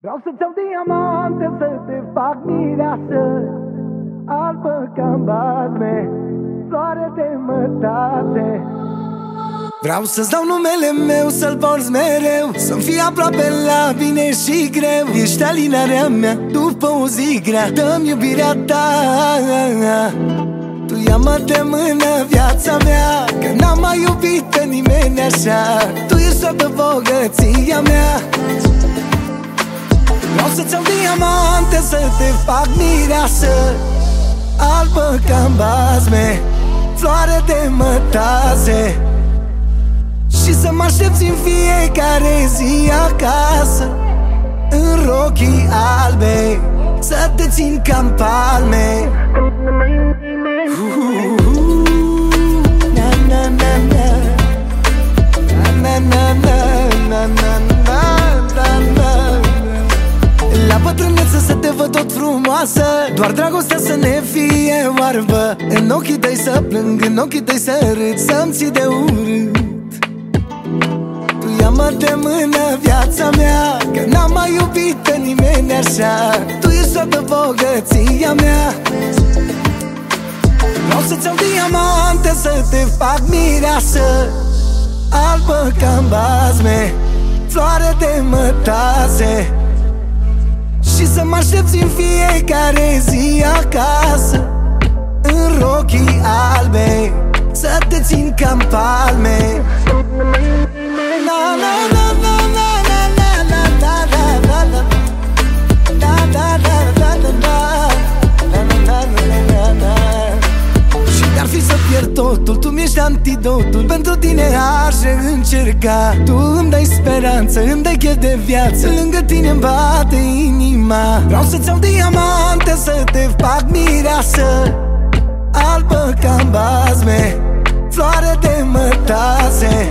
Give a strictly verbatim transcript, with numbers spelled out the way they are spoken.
Vreau să-ți iau diamante, să te fac mireasă, albă ca-n bazme, floare de mătase. Vreau să-ți dau numele meu, să-l porți mereu, să-mi fii aproape la bine și greu. Ești alinarea mea după o zi grea, dă-mi iubirea ta. Tu ia-mă de mână, viața mea, că n-am mai iubit pe nimeni așa. Tu ești toată bogăția mea. Vreau să-ți iau diamante, să te fac mireasă, albă ca-n bazme, floare de mătase. Și să mă aștepți în fiecare zi acasă, în rochii albe, să te țin ca-n palme. La bătrânețe să te văd tot frumoasă, doar dragostea să ne fie oarbă. În ochii tăi să plâng, în ochii tăi să râd, să-mi ții de urât. Tu ia-mă de mână, viața mea, că n-am mai iubit pe nimeni așa. Tu ești toată bogăția mea. Vreau să-ți iau diamante, să te fac mireasă, albă ca-n bazme, floare de mătase. Și să mă aștepți în fiecare zi acasă, în rochii albe, să te țin ca-n palme. Na na na na na na na na na na na na na na na na. Și de-ar fi să pierd totul, tu mi-ești antidotul. Pentru tine aș încerca. Tu îmi dai speranță, îmi dai chef de viață, lângă tine-mi bate inima. Vreau să-ți iau diamante, să te fac mireasă, albă ca-n bazme, floare de mătase.